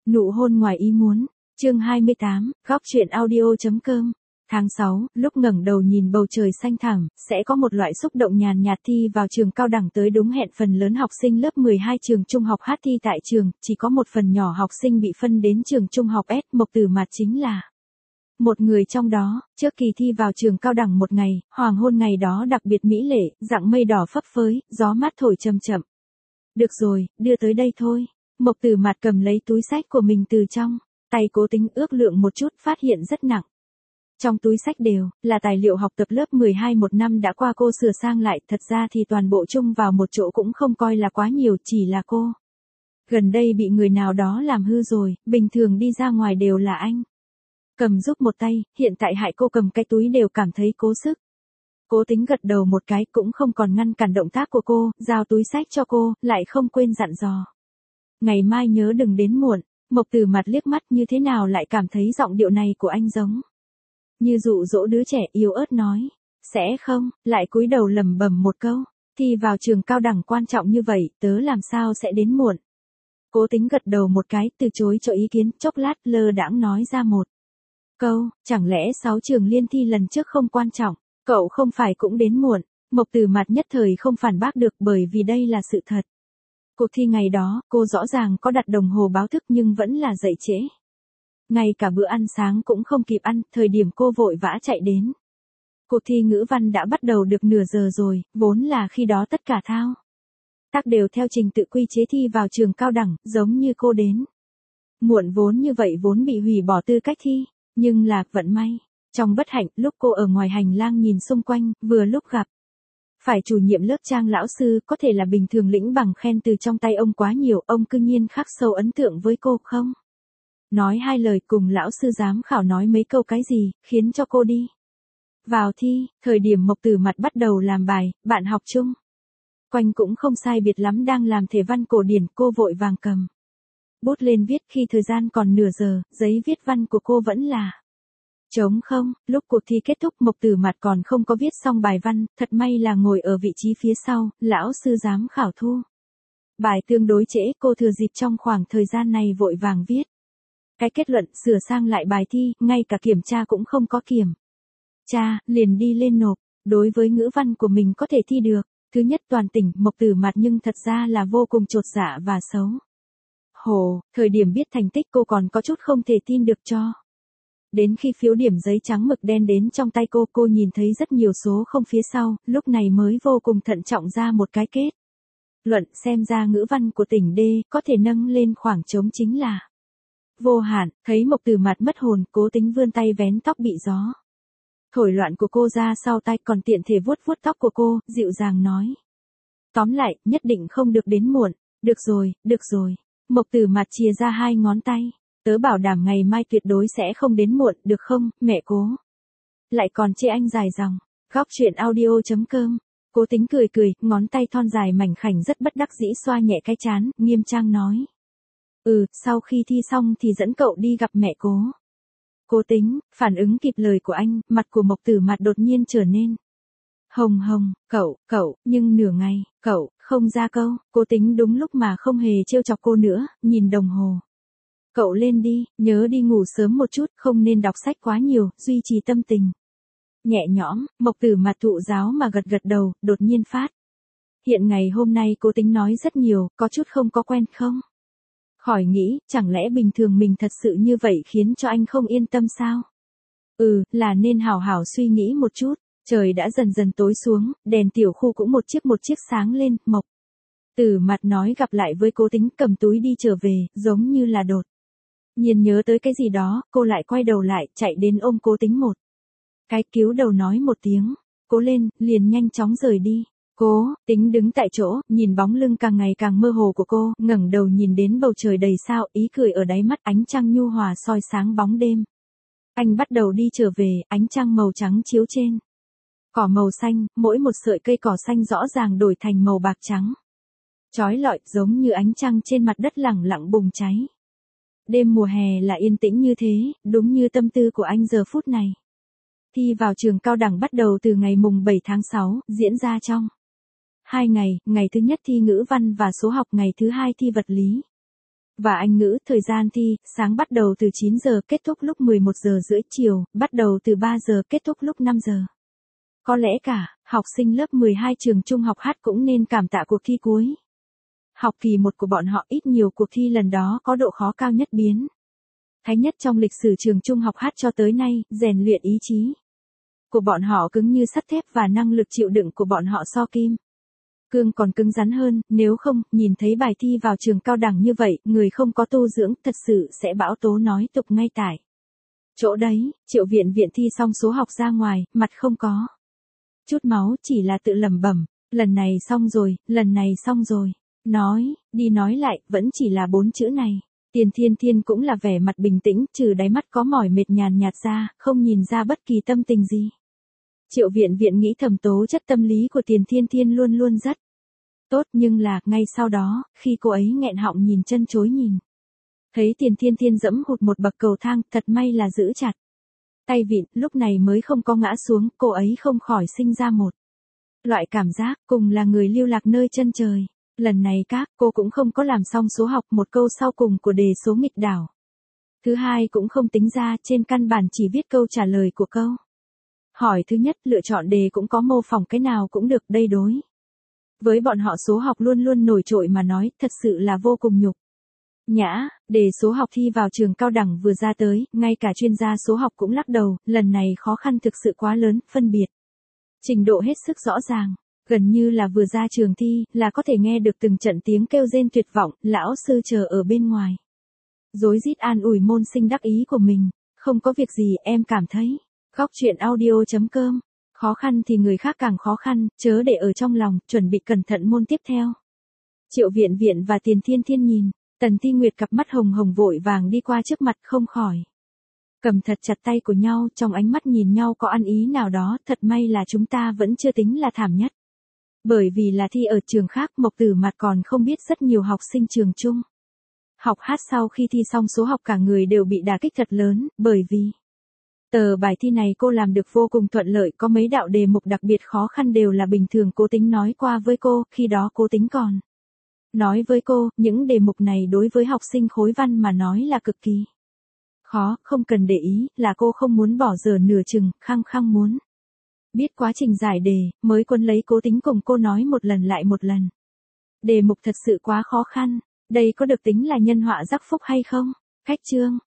Nụ hôn ngoài ý muốn, chương 28, góc truyện audio.com. Tháng 6, lúc ngẩng đầu nhìn bầu trời xanh thẳm, sẽ có một loại xúc động nhàn nhạt thi vào trường cao đẳng tới đúng hẹn phần lớn học sinh lớp 12 trường trung học H thi tại trường, chỉ có một phần nhỏ học sinh bị phân đến trường trung học S, Mộc Tử Mạt chính là một người trong đó. Trước kỳ thi vào trường cao đẳng một ngày, hoàng hôn ngày đó đặc biệt mỹ lệ, dạng mây đỏ phấp phới, gió mát thổi chậm chậm. Được rồi, đưa tới đây thôi. Mộc Tử Mạt cầm lấy túi xách của mình từ trong tay Cố Tính ước lượng một chút, phát hiện rất nặng. Trong túi xách đều là tài liệu học tập lớp 12 một năm đã qua cô sửa sang lại, thật ra thì toàn bộ chung vào một chỗ cũng không coi là quá nhiều, chỉ là cô gần đây bị người nào đó làm hư rồi, bình thường đi ra ngoài đều là anh cầm giúp một tay, hiện tại hại cô cầm cái túi đều cảm thấy cố sức. Cố Tính gật đầu một cái, cũng không còn ngăn cản động tác của cô, giao túi xách cho cô, lại không quên dặn dò. Ngày mai nhớ đừng đến muộn. Mộc Tử Mạt liếc mắt, như thế nào lại cảm thấy giọng điệu này của anh giống như dụ dỗ đứa trẻ, yếu ớt nói. Sẽ không, lại cúi đầu lẩm bẩm một câu. Thi vào trường cao đẳng quan trọng như vậy, tớ làm sao sẽ đến muộn. Cố Tính gật đầu một cái, từ chối cho ý kiến, chốc lát lơ đãng nói ra một câu, chẳng lẽ 6 trường liên thi lần trước không quan trọng, cậu không phải cũng đến muộn. Mộc Tử Mạt nhất thời không phản bác được, bởi vì đây là sự thật. Cuộc thi ngày đó, cô rõ ràng có đặt đồng hồ báo thức nhưng vẫn là dậy trễ. Ngay cả bữa ăn sáng cũng không kịp ăn, thời điểm cô vội vã chạy đến. Cuộc thi ngữ văn đã bắt đầu được nửa giờ rồi, vốn là khi đó tất cả thao tác đều theo trình tự quy chế thi vào trường cao đẳng, giống như cô đến muộn vốn như vậy vốn bị hủy bỏ tư cách thi, nhưng là vận may. Trong bất hạnh, lúc cô ở ngoài hành lang nhìn xung quanh, vừa lúc gặp phải chủ nhiệm lớp Trang lão sư, có thể là bình thường lĩnh bằng khen từ trong tay ông quá nhiều, ông cư nhiên khắc sâu ấn tượng với cô không nói hai lời, cùng lão sư giám khảo nói mấy câu cái gì, khiến cho cô đi vào thi. Thời điểm Mộc Tử Mạt bắt đầu làm bài, bạn học chung quanh cũng không sai biệt lắm đang làm thể văn cổ điển, cô vội vàng cầm bút lên viết, khi thời gian còn nửa giờ, giấy viết văn của cô vẫn là trống không. Lúc cuộc thi kết thúc, Mộc Tử Mạt còn không có viết xong bài văn, thật may là ngồi ở vị trí phía sau, lão sư giám khảo thu bài tương đối trễ, cô thừa dịp trong khoảng thời gian này vội vàng viết cái kết luận, sửa sang lại bài thi, ngay cả kiểm tra cũng không có kiểm tra, liền đi lên nộp. Đối với ngữ văn của mình có thể thi được thứ nhất toàn tỉnh, Mộc Tử Mạt nhưng thật ra là vô cùng chột dạ và xấu hổ. Thời điểm biết thành tích cô còn có chút không thể tin được, cho đến khi phiếu điểm giấy trắng mực đen đến trong tay cô nhìn thấy rất nhiều số không phía sau, lúc này mới vô cùng thận trọng ra một cái kết luận, xem ra ngữ văn của tỉnh D có thể nâng lên khoảng trống chính là vô hạn. Thấy Mộc Tử Mạt mất hồn, Cố Tính vươn tay vén tóc bị gió thổi loạn của cô ra sau tay, còn tiện thể vuốt vuốt tóc của cô, dịu dàng nói. Tóm lại, nhất định không được đến muộn. Được rồi, được rồi. Mộc Tử Mạt chìa ra hai ngón tay. Tớ bảo đảm ngày mai tuyệt đối sẽ không đến muộn, được không, mẹ Cố? Lại còn chê anh dài dòng. Góc truyện audio.com. Cố Tính cười cười, ngón tay thon dài mảnh khảnh rất bất đắc dĩ xoa nhẹ cái trán, nghiêm trang nói. Sau khi thi xong thì dẫn cậu đi gặp mẹ Cố. Cố Tính, phản ứng kịp lời của anh, mặt của Mộc Tử Mạt đột nhiên trở nên hồng hồng. Cậu, nhưng nửa ngày, cậu, không ra câu. Cố Tính đúng lúc mà không hề trêu chọc cô nữa, nhìn đồng hồ. Cậu lên đi, nhớ đi ngủ sớm một chút, không nên đọc sách quá nhiều, duy trì tâm tình nhẹ nhõm. Mộc Tử Mạt thụ giáo mà gật gật đầu, đột nhiên phát hiện ngày hôm nay Cố Tính nói rất nhiều, có chút không có quen không? Khỏi nghĩ, chẳng lẽ bình thường mình thật sự như vậy khiến cho anh không yên tâm sao? Là nên hảo hảo suy nghĩ một chút. Trời đã dần dần tối xuống, đèn tiểu khu cũng một chiếc sáng lên. Mộc Tử Mạt nói gặp lại với Cố Tính, cầm túi đi trở về, giống như là đột nhiên nhớ tới cái gì đó, cô lại quay đầu lại, chạy đến ôm Cố Tính một cái, cứu đầu nói một tiếng, cố lên, liền nhanh chóng rời đi. Cố Tính đứng tại chỗ, nhìn bóng lưng càng ngày càng mơ hồ của cô, ngẩng đầu nhìn đến bầu trời đầy sao, ý cười ở đáy mắt, ánh trăng nhu hòa soi sáng bóng đêm. Anh bắt đầu đi trở về, ánh trăng màu trắng chiếu trên cỏ màu xanh, mỗi một sợi cây cỏ xanh rõ ràng đổi thành màu bạc trắng chói lọi, giống như ánh trăng trên mặt đất lẳng lặng bùng cháy. Đêm mùa hè là yên tĩnh như thế, đúng như tâm tư của anh giờ phút này. Thi vào trường cao đẳng bắt đầu từ ngày mùng 7 tháng 6, diễn ra trong 2 ngày, ngày thứ nhất thi ngữ văn và số học, ngày thứ hai thi vật lý Và Anh ngữ, thời gian thi, sáng bắt đầu từ 9 giờ, kết thúc lúc 11 giờ rưỡi, chiều, bắt đầu từ 3 giờ, kết thúc lúc 5 giờ. Có lẽ cả, học sinh lớp 12 trường trung học H cũng nên cảm tạ cuộc thi cuối. Học kỳ 1 của bọn họ ít nhiều cuộc thi lần đó có độ khó cao nhất biến thái nhất trong lịch sử trường trung học H cho tới nay, rèn luyện ý chí của bọn họ cứng như sắt thép và năng lực chịu đựng của bọn họ so kim cương còn cứng rắn hơn, nếu không, nhìn thấy bài thi vào trường cao đẳng như vậy, người không có tu dưỡng thật sự sẽ bão tố nói tục ngay tại chỗ đấy. Triệu Viện Viện thi xong số học ra ngoài, mặt không có chút máu, chỉ là tự lẩm bẩm, lần này xong rồi, lần này xong rồi. Nói, đi nói lại, vẫn chỉ là 4 chữ này. Tiền Thiên Thiên cũng là vẻ mặt bình tĩnh, trừ đáy mắt có mỏi mệt nhàn nhạt ra, không nhìn ra bất kỳ tâm tình gì. Triệu Viện Viện nghĩ thầm tố chất tâm lý của Tiền Thiên Thiên luôn luôn rất tốt, nhưng là, ngay sau đó, khi cô ấy nghẹn họng nhìn chân chối nhìn. Thấy Tiền Thiên Thiên dẫm hụt một bậc cầu thang, thật may là giữ chặt tay vịn, lúc này mới không có ngã xuống, cô ấy không khỏi sinh ra một loại cảm giác, cùng là người lưu lạc nơi chân trời. Lần này cô cũng không có làm xong số học, một câu sau cùng của đề số nghịch đảo. Thứ hai cũng không tính ra, trên căn bản chỉ viết câu trả lời của câu hỏi thứ nhất, lựa chọn đề cũng có mô phỏng cái nào cũng được, đây đối với bọn họ số học luôn luôn nổi trội mà nói, thật sự là vô cùng nhục nhã. Đề số học thi vào trường cao đẳng vừa ra tới, ngay cả chuyên gia số học cũng lắc đầu, lần này khó khăn thực sự quá lớn, phân biệt trình độ hết sức rõ ràng. Gần như là vừa ra trường thi, là có thể nghe được từng trận tiếng kêu rên tuyệt vọng, lão sư chờ ở bên ngoài. Rối rít an ủi môn sinh đắc ý của mình, không có việc gì, em cảm thấy. Góc truyện audio.com, khó khăn thì người khác càng khó khăn, chớ để ở trong lòng, chuẩn bị cẩn thận môn tiếp theo. Triệu Viện Viện và Tiền Thiên Thiên nhìn, Tần Thi Nguyệt cặp mắt hồng hồng vội vàng đi qua trước mặt không khỏi cầm thật chặt tay của nhau, trong ánh mắt nhìn nhau có ăn ý nào đó, thật may là chúng ta vẫn chưa tính là thảm nhất. Bởi vì là thi ở trường khác, Mộc Tử Mạt còn không biết rất nhiều học sinh trường trung học H sau khi thi xong số học cả người đều bị đả kích thật lớn, bởi vì tờ bài thi này cô làm được vô cùng thuận lợi, có mấy đạo đề mục đặc biệt khó khăn đều là bình thường Cố Tính nói qua với cô, khi đó Cố Tính còn nói với cô, những đề mục này đối với học sinh khối văn mà nói là cực kỳ khó, không cần để ý, là cô không muốn bỏ dở nửa chừng, khăng khăng muốn biết quá trình giải đề, mới quấn lấy Cố Tính cùng cô nói một lần lại một lần. Đề mục thật sự quá khó khăn, đây có được tính là nhân họa rắc phúc hay không? Cách chương